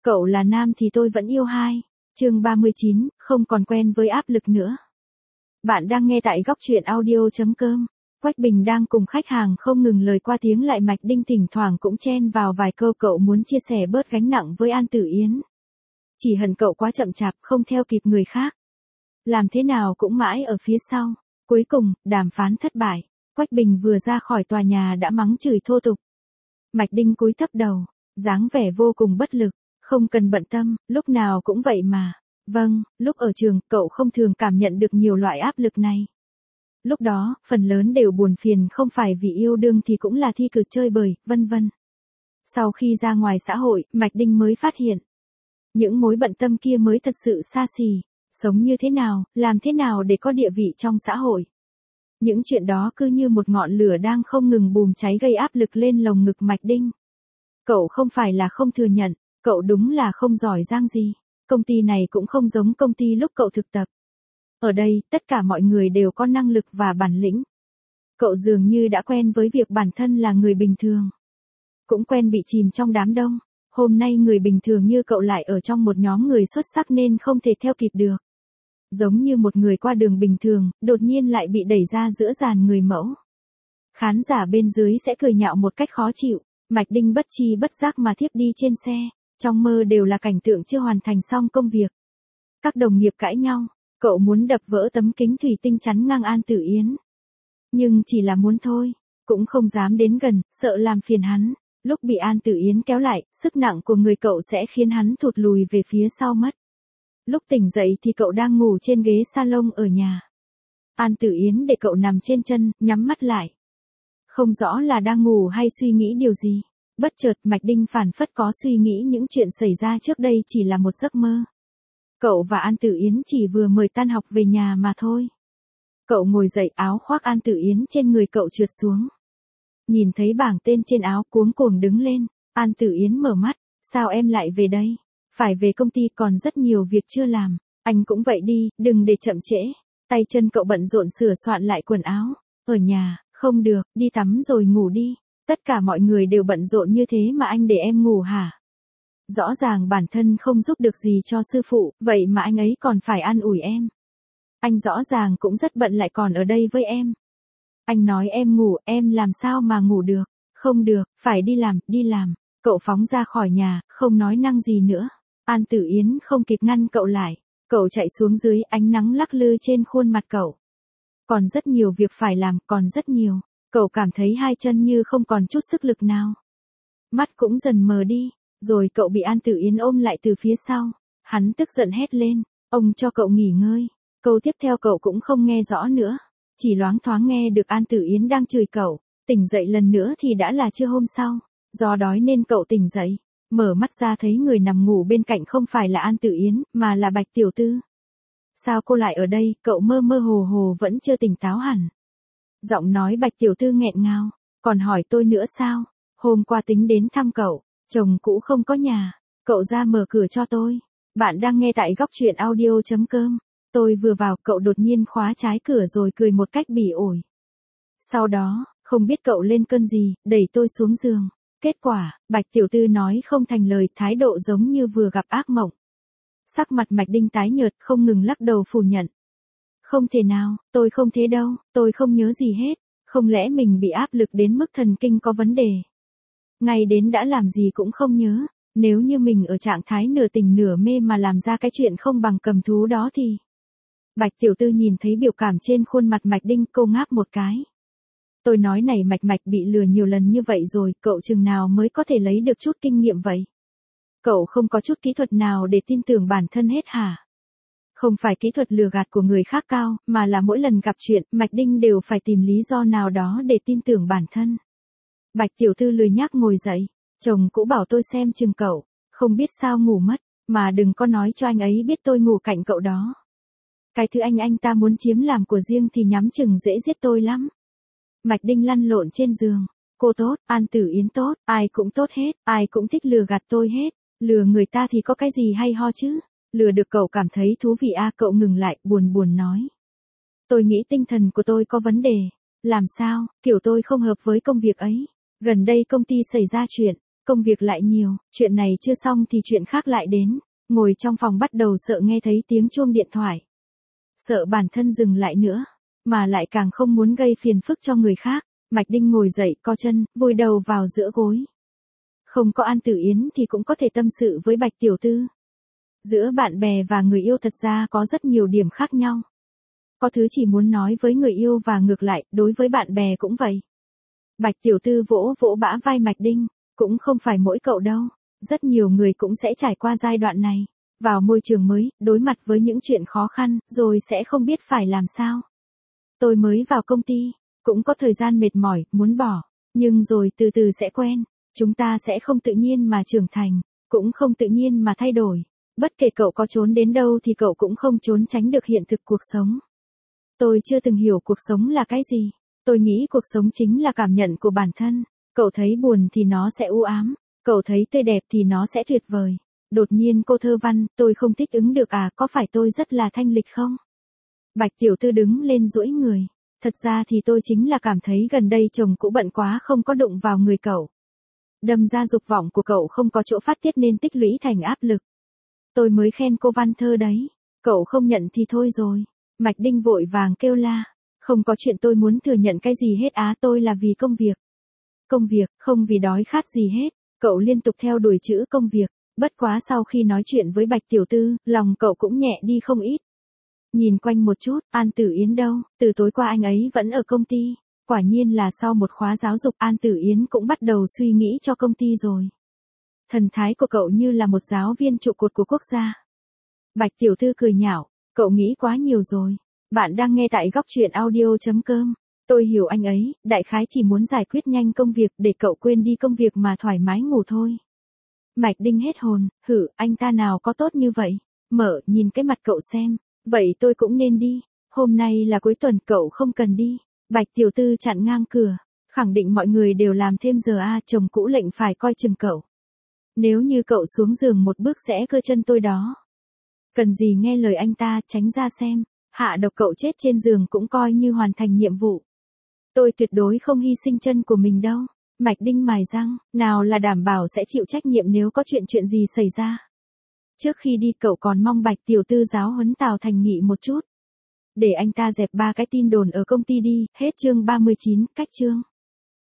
Cậu là nam thì tôi vẫn yêu hai. Chương 39, không còn quen với áp lực nữa. Bạn đang nghe tại góc truyện audio.com. Quách Bình đang cùng khách hàng không ngừng lời qua tiếng lại, Mạch Đinh thỉnh thoảng cũng chen vào vài câu, cậu muốn chia sẻ bớt gánh nặng với An Tử Yến. Chỉ hận cậu quá chậm chạp, không theo kịp người khác. Làm thế nào cũng mãi ở phía sau. Cuối cùng, đàm phán thất bại. Quách Bình vừa ra khỏi tòa nhà đã mắng chửi thô tục. Mạch Đinh cúi thấp đầu, dáng vẻ vô cùng bất lực. Không cần bận tâm, lúc nào cũng vậy mà. Vâng, lúc ở trường, cậu không thường cảm nhận được nhiều loại áp lực này. Lúc đó, phần lớn đều buồn phiền, không phải vì yêu đương thì cũng là thi cử, chơi bời, vân vân. Sau khi ra ngoài xã hội, Mạch Đinh mới phát hiện. Những mối bận tâm kia mới thật sự xa xỉ. Sống như thế nào, làm thế nào để có địa vị trong xã hội. Những chuyện đó cứ như một ngọn lửa đang không ngừng bùng cháy, gây áp lực lên lồng ngực Mạch Đinh. Cậu không phải là không thừa nhận, cậu đúng là không giỏi giang gì. Công ty này cũng không giống công ty lúc cậu thực tập. Ở đây, tất cả mọi người đều có năng lực và bản lĩnh. Cậu dường như đã quen với việc bản thân là người bình thường. Cũng quen bị chìm trong đám đông. Hôm nay người bình thường như cậu lại ở trong một nhóm người xuất sắc nên không thể theo kịp được. Giống như một người qua đường bình thường, đột nhiên lại bị đẩy ra giữa dàn người mẫu. Khán giả bên dưới sẽ cười nhạo một cách khó chịu. Mạch Đinh bất tri bất giác mà thiếp đi trên xe. Trong mơ đều là cảnh tượng chưa hoàn thành xong công việc. Các đồng nghiệp cãi nhau, cậu muốn đập vỡ tấm kính thủy tinh chắn ngang An Tử Yến. Nhưng chỉ là muốn thôi, cũng không dám đến gần, sợ làm phiền hắn. Lúc bị An Tử Yến kéo lại, sức nặng của người cậu sẽ khiến hắn thụt lùi về phía sau mất. Lúc tỉnh dậy thì cậu đang ngủ trên ghế salon ở nhà. An Tử Yến để cậu nằm trên chân, nhắm mắt lại. Không rõ là đang ngủ hay suy nghĩ điều gì. Bất chợt Mạch Đinh phảng phất có suy nghĩ những chuyện xảy ra trước đây chỉ là một giấc mơ. Cậu và An Tử Yến chỉ vừa mời tan học về nhà mà thôi. Cậu ngồi dậy, áo khoác An Tử Yến trên người cậu trượt xuống. Nhìn thấy bảng tên trên áo, cuống cuồng đứng lên. An Tử Yến mở mắt, sao em lại về đây? Phải về công ty, còn rất nhiều việc chưa làm. Anh cũng vậy đi, đừng để chậm trễ. Tay chân cậu bận rộn sửa soạn lại quần áo. Ở nhà, không được, đi tắm rồi ngủ đi. Tất cả mọi người đều bận rộn như thế mà anh để em ngủ hả? Rõ ràng bản thân không giúp được gì cho sư phụ, vậy mà anh ấy còn phải an ủi em. Anh rõ ràng cũng rất bận lại còn ở đây với em. Anh nói em ngủ, em làm sao mà ngủ được? Không được, phải đi làm, đi làm. Cậu phóng ra khỏi nhà, không nói năng gì nữa. An Tử Yến không kịp ngăn cậu lại. Cậu chạy xuống dưới, ánh nắng lắc lư trên khuôn mặt cậu. Còn rất nhiều việc phải làm, còn rất nhiều. Cậu cảm thấy hai chân như không còn chút sức lực nào. Mắt cũng dần mờ đi, rồi cậu bị An Tử Yến ôm lại từ phía sau. Hắn tức giận hét lên, ông cho cậu nghỉ ngơi. Câu tiếp theo cậu cũng không nghe rõ nữa. Chỉ loáng thoáng nghe được An Tử Yến đang chửi cậu. Tỉnh dậy lần nữa thì đã là trưa hôm sau. Do đói nên cậu tỉnh dậy. Mở mắt ra thấy người nằm ngủ bên cạnh không phải là An Tử Yến, mà là Bạch Tiểu Tư. Sao cô lại ở đây? Cậu mơ mơ hồ hồ vẫn chưa tỉnh táo hẳn. Giọng nói Bạch Tiểu Tư nghẹn ngào, còn hỏi tôi nữa sao? Hôm qua tính đến thăm cậu, chồng cũ không có nhà, cậu ra mở cửa cho tôi. Bạn đang nghe tại góc truyện audio.com. Tôi vừa vào, cậu đột nhiên khóa trái cửa rồi cười một cách bỉ ổi. Sau đó, không biết cậu lên cơn gì, đẩy tôi xuống giường. Kết quả, Bạch Tiểu Tư nói không thành lời, thái độ giống như vừa gặp ác mộng. Sắc mặt Mạch Đinh tái nhợt, không ngừng lắc đầu phủ nhận. Không thể nào, tôi không thế đâu, tôi không nhớ gì hết. Không lẽ mình bị áp lực đến mức thần kinh có vấn đề? Ngay đến đã làm gì cũng không nhớ. Nếu như mình ở trạng thái nửa tỉnh nửa mê mà làm ra cái chuyện không bằng cầm thú đó thì... Bạch Tiểu Tư nhìn thấy biểu cảm trên khuôn mặt Mạch Đinh, cô ngáp một cái. Tôi nói này, Mạch bị lừa nhiều lần như vậy rồi, cậu chừng nào mới có thể lấy được chút kinh nghiệm vậy? Cậu không có chút kỹ thuật nào để tin tưởng bản thân hết hả? Không phải kỹ thuật lừa gạt của người khác cao, mà là mỗi lần gặp chuyện, Mạch Đinh đều phải tìm lý do nào đó để tin tưởng bản thân. Bạch Tiểu Tư lười nhác ngồi dậy. Chồng cũ bảo tôi xem chừng cậu, không biết sao ngủ mất, mà đừng có nói cho anh ấy biết tôi ngủ cạnh cậu đó. Cái thứ anh ta muốn chiếm làm của riêng thì nhắm chừng dễ giết tôi lắm. Mạch Đinh lăn lộn trên giường. Cô tốt, An Tử Yến tốt, ai cũng tốt hết, ai cũng thích lừa gạt tôi hết. Lừa người ta thì có cái gì hay ho chứ? Lừa được cậu cảm thấy thú vị à? Cậu ngừng lại, buồn nói. Tôi nghĩ tinh thần của tôi có vấn đề. Làm sao? Kiểu tôi không hợp với công việc ấy. Gần đây công ty xảy ra chuyện. Công việc lại nhiều, chuyện này chưa xong thì chuyện khác lại đến. Ngồi trong phòng bắt đầu sợ nghe thấy tiếng chuông điện thoại. Sợ bản thân dừng lại nữa, mà lại càng không muốn gây phiền phức cho người khác. Mạch Đinh ngồi dậy, co chân, vùi đầu vào giữa gối. Không có An Tử Yến thì cũng có thể tâm sự với Bạch tiểu thư. Giữa bạn bè và người yêu thật ra có rất nhiều điểm khác nhau. Có thứ chỉ muốn nói với người yêu và ngược lại, đối với bạn bè cũng vậy. Bạch tiểu thư vỗ vỗ bả vai Mạch Đinh, cũng không phải mỗi cậu đâu. Rất nhiều người cũng sẽ trải qua giai đoạn này. Vào môi trường mới, đối mặt với những chuyện khó khăn, rồi sẽ không biết phải làm sao. Tôi mới vào công ty, cũng có thời gian mệt mỏi, muốn bỏ. Nhưng rồi từ từ sẽ quen. Chúng ta sẽ không tự nhiên mà trưởng thành, cũng không tự nhiên mà thay đổi. Bất kể cậu có trốn đến đâu thì cậu cũng không trốn tránh được hiện thực cuộc sống. Tôi chưa từng hiểu cuộc sống là cái gì. Tôi nghĩ cuộc sống chính là cảm nhận của bản thân. Cậu thấy buồn thì nó sẽ u ám, cậu thấy tươi đẹp thì nó sẽ tuyệt vời. Đột nhiên cô thơ văn, tôi không thích ứng được à, có phải tôi rất là thanh lịch không? Bạch tiểu thư đứng lên duỗi người. Thật ra thì tôi chính là cảm thấy gần đây chồng cũ bận quá không có đụng vào người cậu. Đâm ra dục vọng của cậu không có chỗ phát tiết nên tích lũy thành áp lực. Tôi mới khen cô văn thơ đấy. Cậu không nhận thì thôi rồi. Mạch Đinh vội vàng kêu la. Không có chuyện tôi muốn thừa nhận cái gì hết á, tôi là vì công việc. Công việc, không vì đói khát gì hết. Cậu liên tục theo đuổi chữ công việc. Bất quá sau khi nói chuyện với Bạch tiểu thư, lòng cậu cũng nhẹ đi không ít. Nhìn quanh một chút, An Tử Yến đâu? Từ tối qua anh ấy vẫn ở công ty. Quả nhiên là sau một khóa giáo dục An Tử Yến cũng bắt đầu suy nghĩ cho công ty rồi. Thần thái của cậu như là một giáo viên trụ cột của quốc gia. Bạch tiểu thư cười nhạo, cậu nghĩ quá nhiều rồi. Bạn đang nghe tại góc truyện audio.com. Tôi hiểu anh ấy, đại khái chỉ muốn giải quyết nhanh công việc để cậu quên đi công việc mà thoải mái ngủ thôi. Mạch Đinh hết hồn, anh ta nào có tốt như vậy. Mở, nhìn cái mặt cậu xem. Vậy tôi cũng nên đi. Hôm nay là cuối tuần, cậu không cần đi. Bạch tiểu thư chặn ngang cửa. Khẳng định mọi người đều làm thêm giờ chồng cũ lệnh phải coi chừng cậu. Nếu như cậu xuống giường một bước sẽ cưa chân tôi đó. Cần gì nghe lời anh ta, tránh ra xem. Hạ độc cậu chết trên giường cũng coi như hoàn thành nhiệm vụ. Tôi tuyệt đối không hy sinh chân của mình đâu. Mạch Đinh mài răng, nào là đảm bảo sẽ chịu trách nhiệm nếu có chuyện gì xảy ra. Trước khi đi cậu còn mong Bạch tiểu thư giáo huấn Tào Thành Nghị một chút. Để anh ta dẹp 3 cái tin đồn ở công ty đi, hết chương 39, cách chương.